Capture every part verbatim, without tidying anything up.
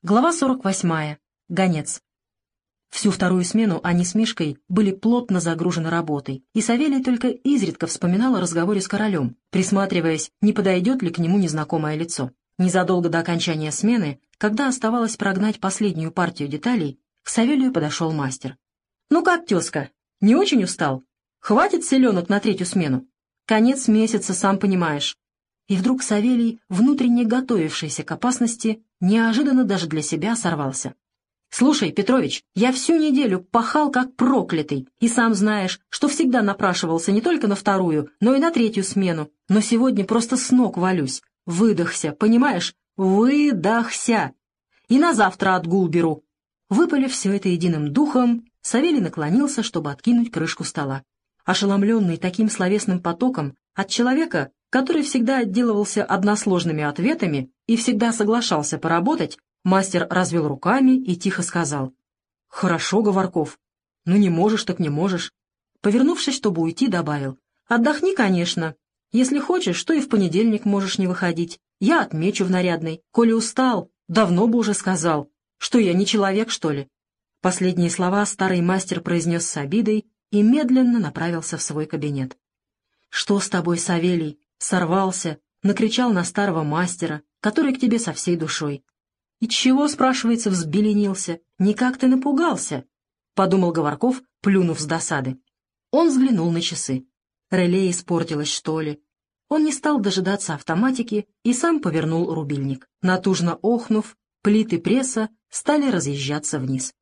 Глава сорок восьмая. Гонец. Всю вторую смену они с Мишкой были плотно загружены работой, и Савелий только изредка вспоминал о разговоре с королем, присматриваясь, не подойдет ли к нему незнакомое лицо. Незадолго до окончания смены, когда оставалось прогнать последнюю партию деталей, к Савелию подошел мастер. «Ну как, тезка, не очень устал? Хватит селенок на третью смену? Конец месяца, сам понимаешь». И вдруг Савелий, внутренне готовившийся к опасности, неожиданно даже для себя сорвался. «Слушай, Петрович, я всю неделю пахал как проклятый, и сам знаешь, что всегда напрашивался не только на вторую, но и на третью смену, но сегодня просто с ног валюсь. Выдохся, понимаешь? Выдохся! И на завтра отгул беру». Выпалив все это единым духом, Савелий наклонился, чтобы откинуть крышку стола. Ошеломленный таким словесным потоком от человека, который всегда отделывался односложными ответами и всегда соглашался поработать, мастер развел руками и тихо сказал: «Хорошо, Говорков. Ну не можешь, так не можешь». Повернувшись, чтобы уйти, добавил: «Отдохни, конечно. Если хочешь, то и в понедельник можешь не выходить. Я отмечу в нарядной. Коли устал, давно бы уже сказал. Что я, не человек, что ли?» Последние слова старый мастер произнес с обидой и медленно направился в свой кабинет. «Что с тобой, Савелий?» Сорвался, накричал на старого мастера, который к тебе со всей душой. «И чего, спрашивается, взбеленился? Никак ты напугался?» — подумал Говорков, плюнув с досады. Он взглянул на часы. Реле испортилось, что ли? Он не стал дожидаться автоматики и сам повернул рубильник. Натужно охнув, плиты пресса стали разъезжаться вниз.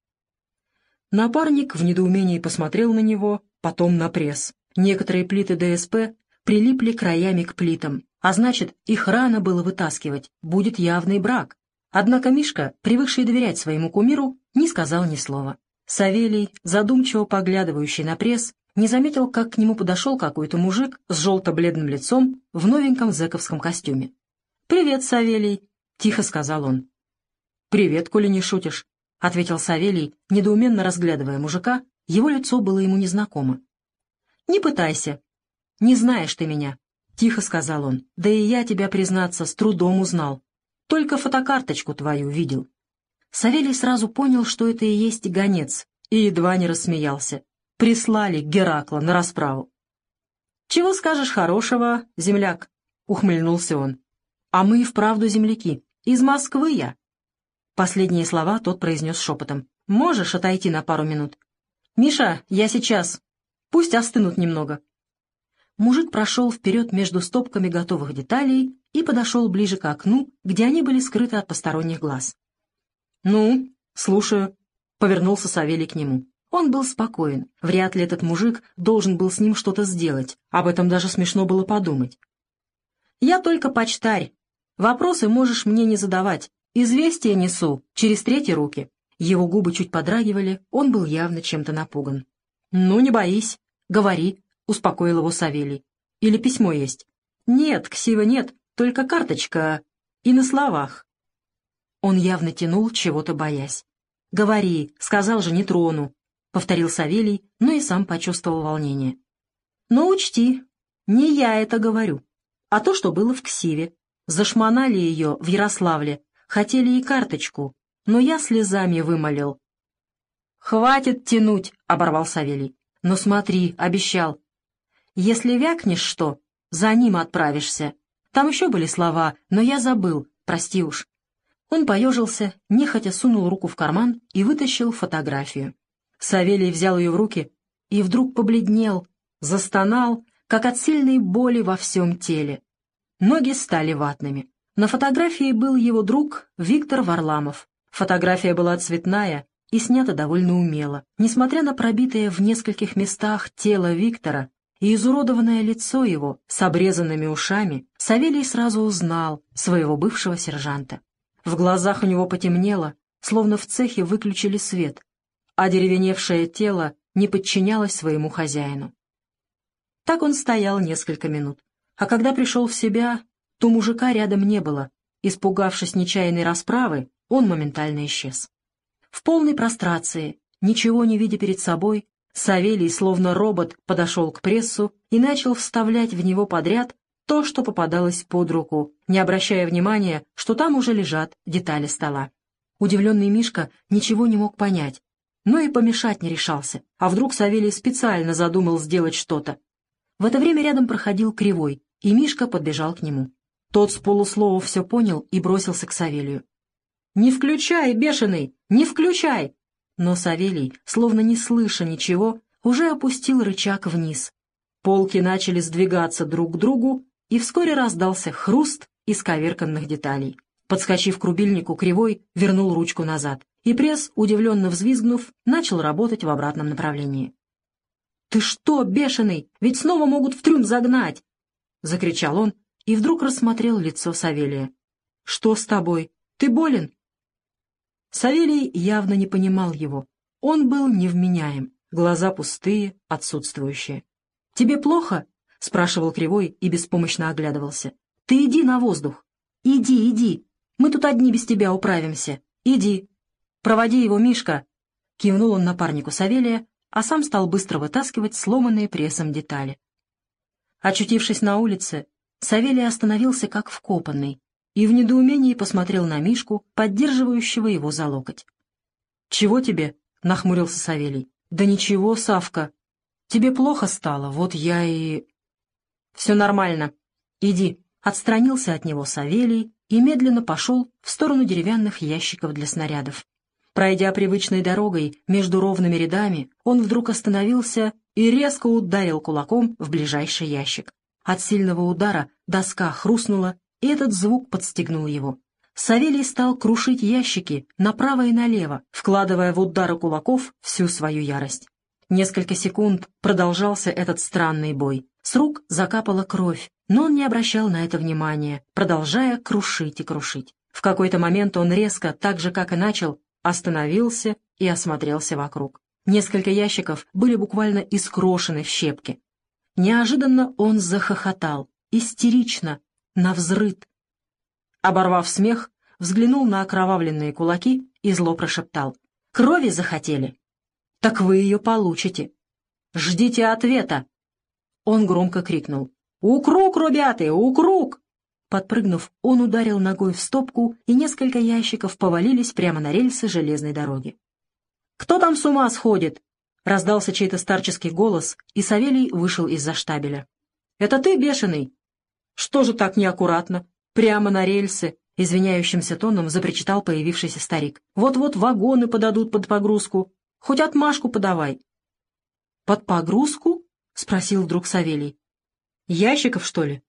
Напарник в недоумении посмотрел на него, потом на пресс. Некоторые плиты ДСП прилипли краями к плитам, а значит, их рано было вытаскивать, будет явный брак. Однако Мишка, привыкший доверять своему кумиру, не сказал ни слова. Савелий, задумчиво поглядывающий на пресс, не заметил, как к нему подошел какой-то мужик с желто-бледным лицом в новеньком зэковском костюме. «Привет, Савелий», — тихо сказал он. «Привет, коли не шутишь», — ответил Савелий, недоуменно разглядывая мужика, его лицо было ему незнакомо. «Не пытайся. Не знаешь ты меня», — тихо сказал он. «Да и я тебя, признаться, с трудом узнал. Только фотокарточку твою видел». Савелий сразу понял, что это и есть гонец, и едва не рассмеялся. Прислали Геракла на расправу. «Чего скажешь хорошего, земляк?» — ухмыльнулся он. «А мы и вправду земляки. Из Москвы я». Последние слова тот произнес шепотом. «Можешь отойти на пару минут?» «Миша, я сейчас. Пусть остынут немного». Мужик прошел вперед между стопками готовых деталей и подошел ближе к окну, где они были скрыты от посторонних глаз. «Ну, слушаю», — повернулся Савелий к нему. Он был спокоен. Вряд ли этот мужик должен был с ним что-то сделать. Об этом даже смешно было подумать. «Я только почтарь. Вопросы можешь мне не задавать. Известия несу через третьи руки». Его губы чуть подрагивали, он был явно чем-то напуган. «Ну, не боись. Говори», — успокоил его Савелий. «Или письмо есть?» «Нет, ксива нет, только карточка. И на словах». Он явно тянул, чего-то боясь. «Говори, сказал же, не трону», — повторил Савелий, но и сам почувствовал волнение. «Но учти, не я это говорю, а то, что было в ксиве. Зашмонали ее в Ярославле, хотели и карточку, но я слезами вымолил». «Хватит тянуть», — оборвал Савелий. «Но смотри, обещал. Если вякнешь что, за ним отправишься. Там еще были слова, но я забыл, прости уж». Он поежился, нехотя сунул руку в карман и вытащил фотографию. Савелий взял ее в руки и вдруг побледнел, застонал, как от сильной боли во всем теле. Ноги стали ватными. На фотографии был его друг Виктор Варламов. Фотография была цветная и снята довольно умело. Несмотря на пробитое в нескольких местах тело Виктора и изуродованное лицо его с обрезанными ушами, Савелий сразу узнал своего бывшего сержанта. В глазах у него потемнело, словно в цехе выключили свет, а деревеневшее тело не подчинялось своему хозяину. Так он стоял несколько минут, а когда пришел в себя, то мужика рядом не было. Испугавшись нечаянной расправы, он моментально исчез. В полной прострации, ничего не видя перед собой, Савелий, словно робот, подошел к прессу и начал вставлять в него подряд то, что попадалось под руку, не обращая внимания, что там уже лежат детали стола. Удивленный Мишка ничего не мог понять, но и помешать не решался. А вдруг Савелий специально задумал сделать что-то? В это время рядом проходил Кривой, и Мишка подбежал к нему. Тот с полуслова все понял и бросился к Савелию. «Не включай, бешеный! Не включай!» Но Савелий, словно не слыша ничего, уже опустил рычаг вниз. Полки начали сдвигаться друг к другу, и вскоре раздался хруст исковерканных деталей. Подскочив к рубильнику, Кривой вернул ручку назад, и пресс, удивленно взвизгнув, начал работать в обратном направлении. «Ты что, бешеный? Ведь снова могут в трюм загнать!» — закричал он, и вдруг рассмотрел лицо Савелия. «Что с тобой? Ты болен?» Савелий явно не понимал его. Он был невменяем, глаза пустые, отсутствующие. «Тебе плохо?» — спрашивал Кривой и беспомощно оглядывался. «Ты иди на воздух. Иди, иди. Мы тут одни без тебя управимся. Иди. Проводи его, Мишка!» Кивнул он напарнику Савелия, а сам стал быстро вытаскивать сломанные прессом детали. Очутившись на улице, Савелий остановился как вкопанный и в недоумении посмотрел на Мишку, поддерживающего его за локоть. «Чего тебе?» — нахмурился Савелий. «Да ничего, Савка. Тебе плохо стало, вот я и...» «Все нормально. Иди». Отстранился от него Савелий и медленно пошел в сторону деревянных ящиков для снарядов. Пройдя привычной дорогой между ровными рядами, он вдруг остановился и резко ударил кулаком в ближайший ящик. От сильного удара доска хрустнула, и этот звук подстегнул его. Савелий стал крушить ящики направо и налево, вкладывая в удары кулаков всю свою ярость. Несколько секунд продолжался этот странный бой. С рук закапала кровь, но он не обращал на это внимания, продолжая крушить и крушить. В какой-то момент он резко, так же, как и начал, остановился и осмотрелся вокруг. Несколько ящиков были буквально искрошены в щепки. Неожиданно он захохотал, истерично, навзрыд. Оборвав смех, взглянул на окровавленные кулаки и зло прошептал. «Крови захотели? Так вы ее получите. Ждите ответа!» Он громко крикнул. «Укрук, ребята, укрук!» Подпрыгнув, он ударил ногой в стопку, и несколько ящиков повалились прямо на рельсы железной дороги. «Кто там с ума сходит?» — раздался чей-то старческий голос, и Савелий вышел из-за штабеля. «Это ты, бешеный?» «Что же так неаккуратно? Прямо на рельсы!» — извиняющимся тоном запричитал появившийся старик. «Вот-вот вагоны подадут под погрузку. Хоть отмашку подавай». «Под погрузку?» — спросил вдруг Савелий. «Ящиков, что ли?»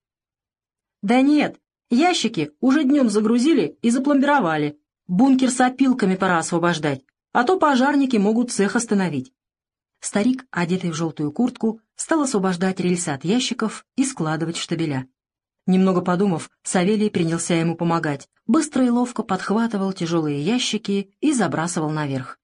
«Да нет, ящики уже днем загрузили и запломбировали. Бункер с опилками пора освобождать, а то пожарники могут цех остановить». Старик, одетый в желтую куртку, стал освобождать рельсы от ящиков и складывать в штабеля. Немного подумав, Савелий принялся ему помогать. Быстро и ловко подхватывал тяжелые ящики и забрасывал наверх.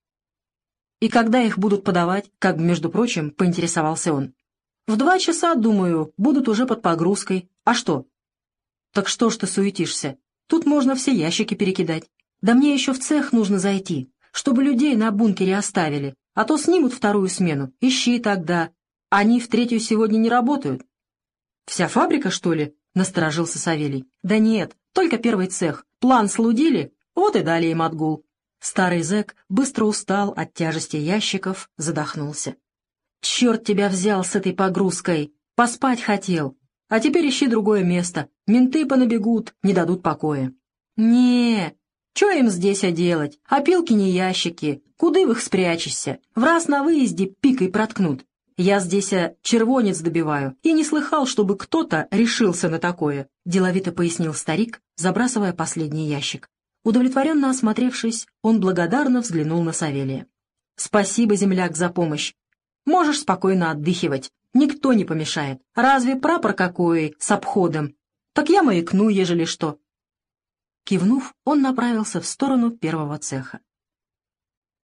«И когда их будут подавать?» — как бы, между прочим, поинтересовался он. «В два часа, думаю, будут уже под погрузкой. А что?» «Так что ж ты суетишься? Тут можно все ящики перекидать. Да мне еще в цех нужно зайти, чтобы людей на бункере оставили, а то снимут вторую смену. Ищи тогда. Они в третью сегодня не работают». «Вся фабрика, что ли?» — насторожился Савелий. «Да нет, только первый цех. План слудили, вот и дали им отгул». Старый зэк быстро устал от тяжести ящиков, задохнулся. «Черт тебя взял с этой погрузкой! Поспать хотел. А теперь ищи другое место. Менты понабегут, не дадут покоя». «Не, чё им здесь делать? Опилки не ящики. Куды в их спрячешься? В раз на выезде пикой проткнут. Я здесь а, червонец добиваю, и не слыхал, чтобы кто-то решился на такое», — деловито пояснил старик, забрасывая последний ящик. Удовлетворенно осмотревшись, он благодарно взглянул на Савелия. «Спасибо, земляк, за помощь. Можешь спокойно отдыхивать. Никто не помешает. Разве прапор какой с обходом? Так я маякну, ежели что». Кивнув, он направился в сторону первого цеха.